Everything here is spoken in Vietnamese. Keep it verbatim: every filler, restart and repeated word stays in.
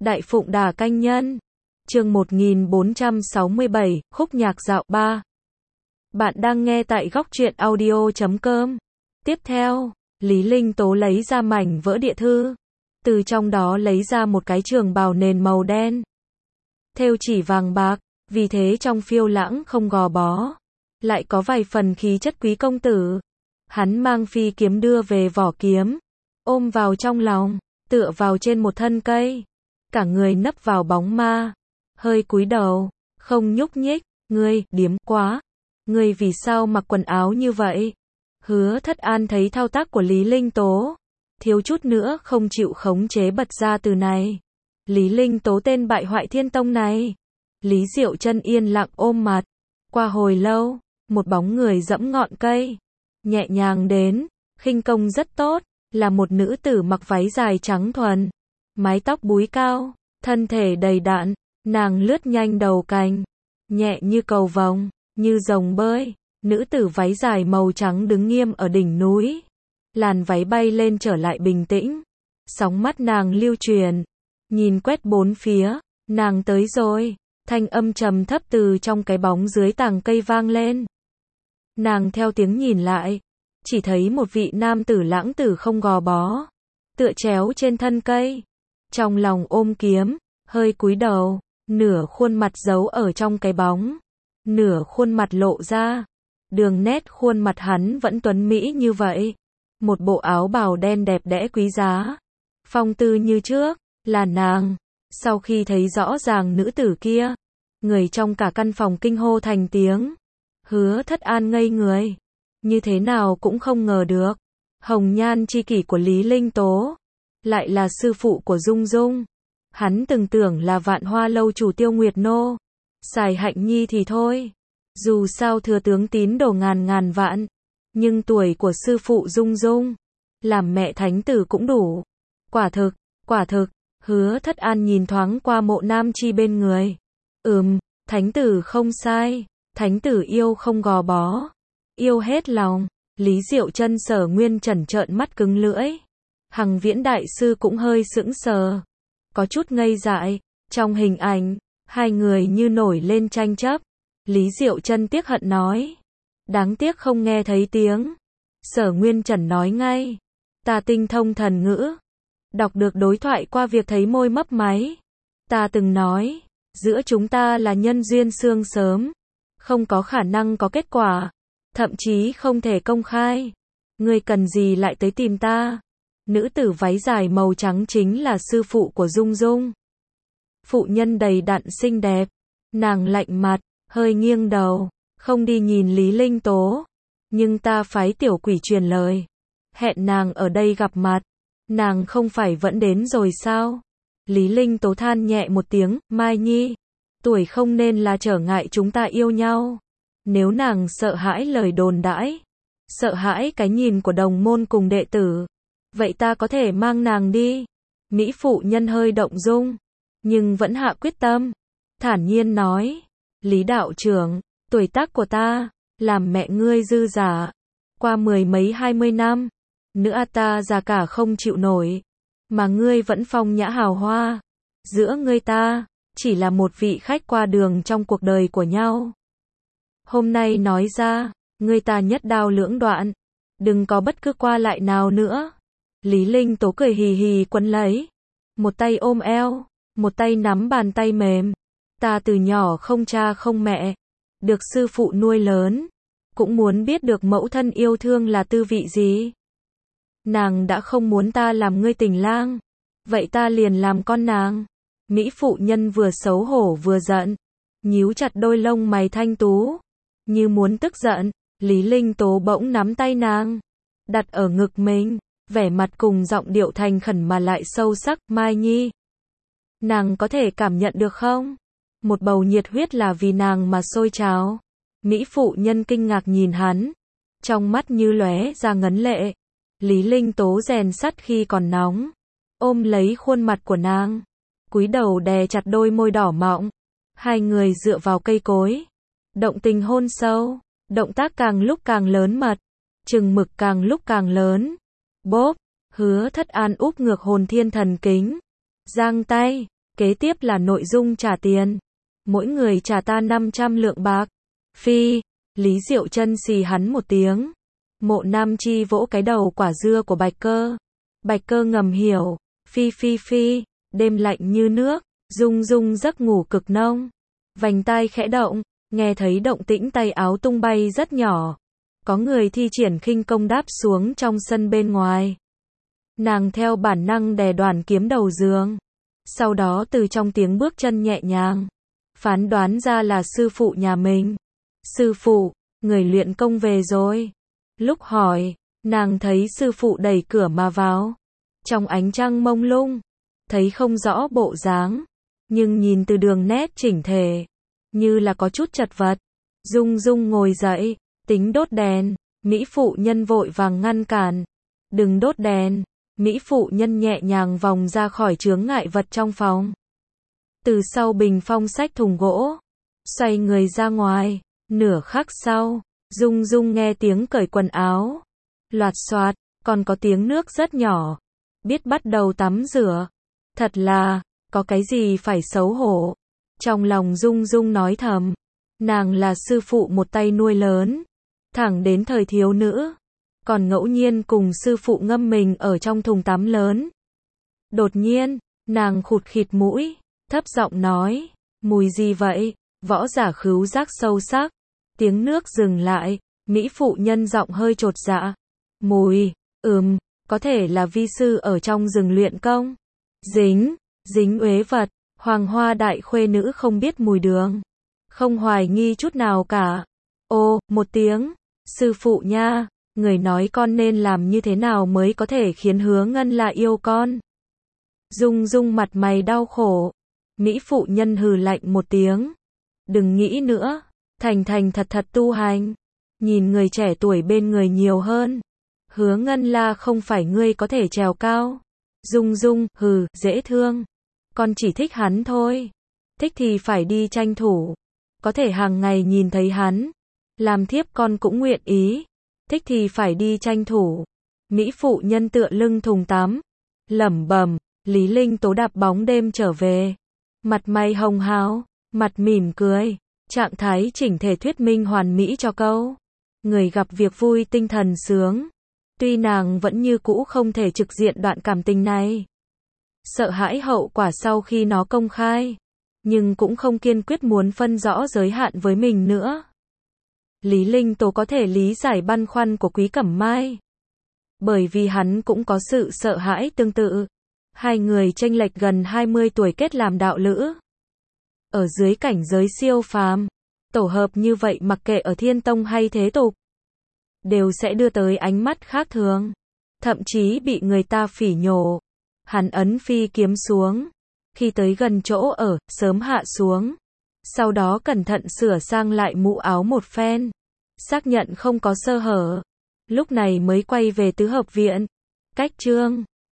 Đại Phụng Đà Canh Nhân. Chương một nghìn bốn trăm sáu mươi bảy, khúc nhạc dạo ba. Bạn đang nghe tại góc truyện audio chấm com. Tiếp theo, Lý Linh Tố lấy ra mảnh vỡ địa thư, từ trong đó lấy ra một cái trường bào nền màu đen, thêu chỉ vàng bạc, vì thế trong phiêu lãng không gò bó, lại có vài phần khí chất quý công tử. Hắn mang phi kiếm đưa về vỏ kiếm, ôm vào trong lòng, tựa vào trên một thân cây, cả người nấp vào bóng ma, hơi cúi đầu, không nhúc nhích. Ngươi, điếm quá, ngươi vì sao mặc quần áo như vậy? Hứa Thất An thấy thao tác của Lý Linh Tố, thiếu chút nữa không chịu khống chế bật ra từ này. Lý Linh Tố tên bại hoại thiên tông này. Lý Diệu Chân yên lặng ôm mặt. Qua hồi lâu, một bóng người dẫm ngọn cây, nhẹ nhàng đến, khinh công rất tốt, là một nữ tử mặc váy dài trắng thuần, mái tóc búi cao, thân thể đầy đặn, nàng lướt nhanh đầu cành, nhẹ như cầu vồng, như rồng bơi. Nữ tử váy dài màu trắng đứng nghiêm ở đỉnh núi, làn váy bay lên trở lại bình tĩnh, sóng mắt nàng lưu truyền, nhìn quét bốn phía. Nàng tới rồi, thanh âm trầm thấp từ trong cái bóng dưới tàng cây vang lên. Nàng theo tiếng nhìn lại, chỉ thấy một vị nam tử lãng tử không gò bó, tựa chéo trên thân cây, trong lòng ôm kiếm, hơi cúi đầu, nửa khuôn mặt giấu ở trong cái bóng, nửa khuôn mặt lộ ra. Đường nét khuôn mặt hắn vẫn tuấn mỹ như vậy, một bộ áo bào đen đẹp đẽ quý giá, phong tư như trước, là nàng. Sau khi thấy rõ ràng nữ tử kia, người trong cả căn phòng kinh hô thành tiếng. Hứa Thất An ngây người, như thế nào cũng không ngờ được, hồng nhan chi kỷ của Lý Linh Tố lại là sư phụ của Dung Dung. Hắn từng tưởng là Vạn Hoa lâu chủ Tiêu Nguyệt Nô, Sài Hạnh Nhi thì thôi, dù sao thừa tướng tín đồ ngàn ngàn vạn, nhưng tuổi của sư phụ Dung Dung, làm mẹ thánh tử cũng đủ. Quả thực, quả thực. Hứa Thất An nhìn thoáng qua Mộ Nam Chi bên người. Ừm, thánh tử không sai, thánh tử yêu không gò bó, yêu hết lòng. Lý Diệu Chân Sở Nguyên Trần trợn mắt cứng lưỡi. Hằng Viễn đại sư cũng hơi sững sờ, có chút ngây dại. Trong hình ảnh, hai người như nổi lên tranh chấp. Lý Diệu Chân tiếc hận nói, đáng tiếc không nghe thấy tiếng. Sở Nguyên Trần nói ngay, ta tinh thông thần ngữ, đọc được đối thoại qua việc thấy môi mấp máy. Ta từng nói, giữa chúng ta là nhân duyên xương sớm, không có khả năng có kết quả, thậm chí không thể công khai. Ngươi cần gì lại tới tìm ta? Nữ tử váy dài màu trắng chính là sư phụ của Dung Dung. Phụ nhân đầy đặn xinh đẹp, nàng lạnh mặt, hơi nghiêng đầu, không đi nhìn Lý Linh Tố. Nhưng ta phái tiểu quỷ truyền lời, hẹn nàng ở đây gặp mặt. Nàng không phải vẫn đến rồi sao? Lý Linh Tố than nhẹ một tiếng, Mai Nhi, tuổi không nên là trở ngại chúng ta yêu nhau. Nếu nàng sợ hãi lời đồn đãi, sợ hãi cái nhìn của đồng môn cùng đệ tử, vậy ta có thể mang nàng đi. Mỹ phụ nhân hơi động dung, nhưng vẫn hạ quyết tâm, thản nhiên nói, Lý đạo trưởng, tuổi tác của ta, làm mẹ ngươi dư giả, qua mười mấy hai mươi năm, nữa ta già cả không chịu nổi, mà ngươi vẫn phong nhã hào hoa. Giữa ngươi ta, chỉ là một vị khách qua đường trong cuộc đời của nhau. Hôm nay nói ra, ngươi ta nhất đao lưỡng đoạn, đừng có bất cứ qua lại nào nữa. Lý Linh Tố cười hì hì quấn lấy, một tay ôm eo, một tay nắm bàn tay mềm. Ta từ nhỏ không cha không mẹ, được sư phụ nuôi lớn, cũng muốn biết được mẫu thân yêu thương là tư vị gì. Nàng đã không muốn ta làm ngươi tình lang, vậy ta liền làm con nàng. Mỹ phụ nhân vừa xấu hổ vừa giận, nhíu chặt đôi lông mày thanh tú, như muốn tức giận. Lý Linh Tố bỗng nắm tay nàng, đặt ở ngực mình, vẻ mặt cùng giọng điệu thành khẩn mà lại sâu sắc, Mai Nhi, nàng có thể cảm nhận được không? Một bầu nhiệt huyết là vì nàng mà sôi trào. Mỹ phụ nhân kinh ngạc nhìn hắn, trong mắt như lóe ra ngấn lệ. Lý Linh Tố rèn sắt khi còn nóng, ôm lấy khuôn mặt của nàng, cúi đầu đè chặt đôi môi đỏ mọng. Hai người dựa vào cây cối, động tình hôn sâu, động tác càng lúc càng lớn mật, chừng mực càng lúc càng lớn. Bốp, Hứa Thất An úp ngược hồn thiên thần kính, giang tay, Kế tiếp là nội dung trả tiền. Mỗi người trả ta năm trăm lượng bạc. Phi, Lý Diệu Trân xì hắn một tiếng. Mộ Nam Chi vỗ cái đầu quả dưa của Bạch Cơ. Bạch Cơ ngầm hiểu. Phi phi phi, đêm lạnh như nước, Dung Dung giấc ngủ cực nông. Vành tai khẽ động, nghe thấy động tĩnh tay áo tung bay rất nhỏ. Có người thi triển khinh công đáp xuống trong sân bên ngoài. Nàng theo bản năng đè đoàn kiếm đầu giường. Sau đó từ trong tiếng bước chân nhẹ nhàng, phán đoán ra là sư phụ nhà mình. Sư phụ, người luyện công về rồi. Lúc hỏi, nàng thấy sư phụ đẩy cửa mà vào. Trong ánh trăng mông lung, thấy không rõ bộ dáng, nhưng nhìn từ đường nét chỉnh thể, như là có chút chật vật. Dung Dung ngồi dậy, tính đốt đèn, Mỹ phụ nhân vội vàng ngăn cản. Đừng đốt đèn. Mỹ phụ nhân nhẹ nhàng vòng ra khỏi chướng ngại vật trong phòng. Từ sau bình phong xách thùng gỗ, xoay người ra ngoài. Nửa khắc sau, Dung Dung nghe tiếng cởi quần áo. Loạt xoạt, còn có tiếng nước rất nhỏ. Biết bắt đầu tắm rửa. Thật là, có cái gì phải xấu hổ. Trong lòng Dung Dung nói thầm. Nàng là sư phụ một tay nuôi lớn. Thẳng đến thời thiếu nữ. Còn ngẫu nhiên cùng sư phụ ngâm mình ở trong thùng tắm lớn. Đột nhiên, nàng khụt khịt mũi, thấp giọng nói. Mùi gì vậy? Võ giả khứu giác sâu sắc. Tiếng nước dừng lại, Mỹ phụ nhân giọng hơi chột dạ. Mùi, ừm, có thể là vi sư ở trong rừng luyện công. Dính, dính uế vật, Hoàng Hoa đại khuê nữ không biết mùi đường. Không hoài nghi chút nào cả. Ô, một tiếng, sư phụ nha, người nói con nên làm như thế nào mới có thể khiến Hứa Ngân là yêu con. Dung Dung mặt mày đau khổ. Mỹ phụ nhân hừ lạnh một tiếng. Đừng nghĩ nữa, thành thành thật thật tu hành. Nhìn người trẻ tuổi bên người nhiều hơn. Hứa Ngân La không phải ngươi có thể trèo cao. Dung Dung, hừ, dễ thương. Con chỉ thích hắn thôi. Thích thì phải đi tranh thủ. Có thể hàng ngày nhìn thấy hắn. Làm thiếp con cũng nguyện ý. Thích thì phải đi tranh thủ. Mỹ phụ nhân tựa lưng thùng tắm. Lẩm bẩm, Lý Linh Tố đạp bóng đêm trở về. Mặt mày hồng hào, mặt mỉm cười. Trạng thái chỉnh thể thuyết minh hoàn mỹ cho câu. Người gặp việc vui tinh thần sướng. Tuy nàng vẫn như cũ không thể trực diện đoạn cảm tình này. Sợ hãi hậu quả sau khi nó công khai. Nhưng cũng không kiên quyết muốn phân rõ giới hạn với mình nữa. Lý Linh Tố có thể lý giải băn khoăn của Quý Cẩm Mai. Bởi vì hắn cũng có sự sợ hãi tương tự. Hai người chênh lệch gần hai mươi tuổi kết làm đạo lữ. Ở dưới cảnh giới siêu phàm, tổ hợp như vậy mặc kệ ở thiên tông hay thế tục, đều sẽ đưa tới ánh mắt khác thường. Thậm chí bị người ta phỉ nhổ. Hắn ấn phi kiếm xuống. Khi tới gần chỗ ở, sớm hạ xuống. Sau đó cẩn thận sửa sang lại mũ áo một phen. Xác nhận không có sơ hở. Lúc này mới quay về tứ hợp viện. Cách chương